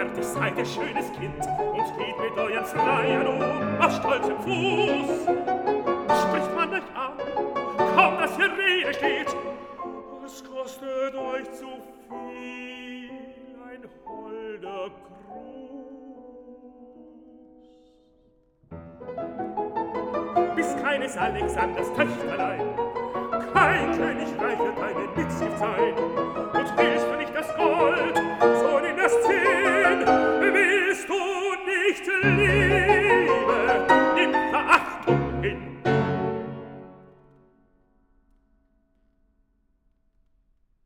fertig seid ihr schönes Kind und geht mit euren Freiern auf stolzem Fuß. Spricht man euch an, kaum dass ihr Rede steht, es kostet euch zu viel ein holder Gruß. Bis keines Alexanders Töchterlein kein Königreich wird deine Mitgift sein. Und willst du nicht das Gold, so nimm das 10, willst du nicht leben.